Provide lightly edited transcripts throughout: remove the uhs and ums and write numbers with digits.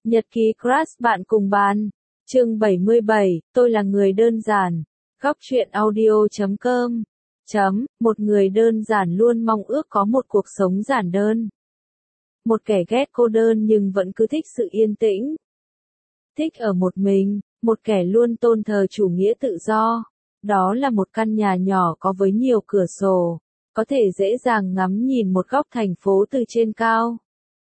Nhật ký Crush bạn cùng bàn. Chương 77, tôi là người đơn giản. Góc truyện audio.com. Một người đơn giản luôn mong ước có một cuộc sống giản đơn. Một kẻ ghét cô đơn nhưng vẫn cứ thích sự yên tĩnh. Thích ở một mình, một kẻ luôn tôn thờ chủ nghĩa tự do. Đó là một căn nhà nhỏ có với nhiều cửa sổ, có thể dễ dàng ngắm nhìn một góc thành phố từ trên cao.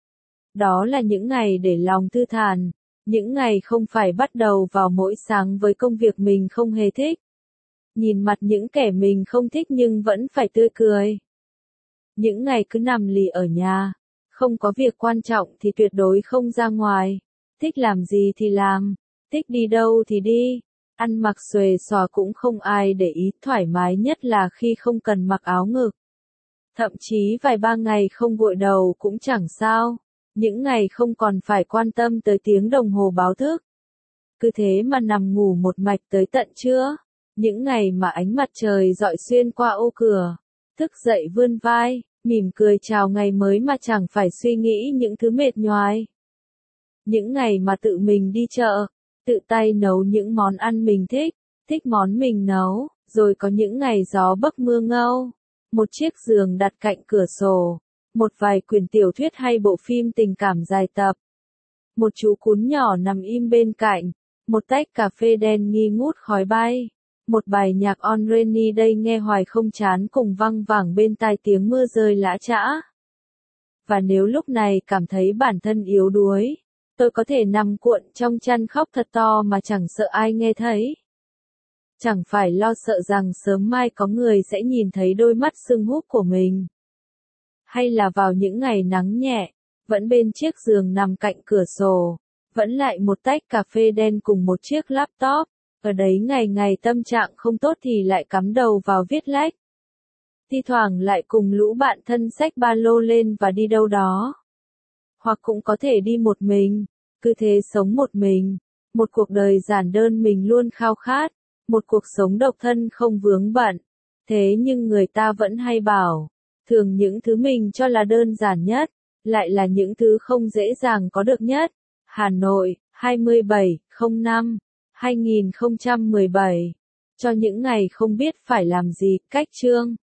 Đó là những ngày để lòng thư thản, những ngày không phải bắt đầu vào mỗi sáng với công việc mình không hề thích. Nhìn mặt những kẻ mình không thích nhưng vẫn phải tươi cười. Những ngày cứ nằm lì ở nhà, không có việc quan trọng thì tuyệt đối không ra ngoài. Thích làm gì thì làm, thích đi đâu thì đi. Ăn mặc xuề xòa cũng không ai để ý, thoải mái nhất là khi không cần mặc áo ngực. Thậm chí vài ba ngày không gội đầu cũng chẳng sao. Những ngày không còn phải quan tâm tới tiếng đồng hồ báo thức. Cứ thế mà nằm ngủ một mạch tới tận trưa. Những ngày mà ánh mặt trời rọi xuyên qua ô cửa. Thức dậy vươn vai, mỉm cười chào ngày mới mà chẳng phải suy nghĩ những thứ mệt nhoài. Những ngày mà tự mình đi chợ, tự tay nấu những món ăn mình thích, thích món mình nấu, rồi có những ngày gió bấc mưa ngâu. Một chiếc giường đặt cạnh cửa sổ. Một vài quyển tiểu thuyết hay bộ phim tình cảm dài tập. Một chú cún nhỏ nằm im bên cạnh. Một tách cà phê đen nghi ngút khói bay. Một bài nhạc On Rainy Day nghe hoài không chán cùng văng vẳng bên tai tiếng mưa rơi lã chã. Và nếu lúc này cảm thấy bản thân yếu đuối, tôi có thể nằm cuộn trong chăn khóc thật to mà chẳng sợ ai nghe thấy. Chẳng phải lo sợ rằng sớm mai có người sẽ nhìn thấy đôi mắt sưng húp của mình. Hay là vào những ngày nắng nhẹ, vẫn bên chiếc giường nằm cạnh cửa sổ, vẫn lại một tách cà phê đen cùng một chiếc laptop, ở đấy ngày ngày tâm trạng không tốt thì lại cắm đầu vào viết lách. Thi thoảng lại cùng lũ bạn thân xách ba lô lên và đi đâu đó. Hoặc cũng có thể đi một mình, cứ thế sống một mình, một cuộc đời giản đơn mình luôn khao khát, một cuộc sống độc thân không vướng bận. Thế nhưng người ta vẫn hay bảo, thường những thứ mình cho là đơn giản nhất, lại là những thứ không dễ dàng có được nhất. Hà Nội, 27/05/2017. Cho những ngày không biết phải làm gì, cách chương.